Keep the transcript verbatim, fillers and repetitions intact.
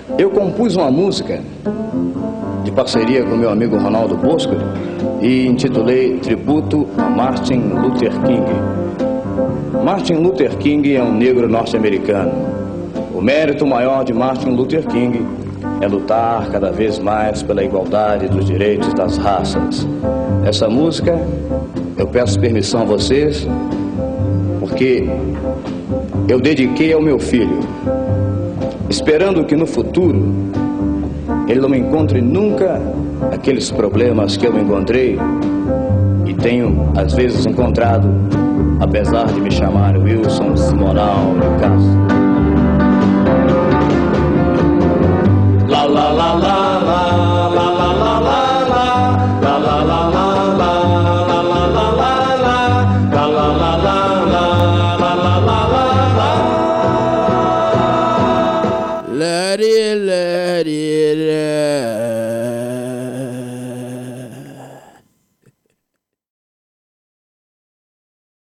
Eu compus uma música de parceria com meu amigo Ronaldo Bosco e intitulei Tributo a Martin Luther King. Martin Luther King é um negro norte-americano. O mérito maior de Martin Luther King é lutar cada vez mais pela igualdade dos direitos das raças. Essa música, eu peço permissão a vocês, porque eu dediquei ao meu filho, esperando que no futuro ele não encontre nunca aqueles problemas que eu encontrei e tenho às vezes encontrado, apesar de me chamar Wilson Simonal de Castro. La la la la la la la la la la la la la la la la la la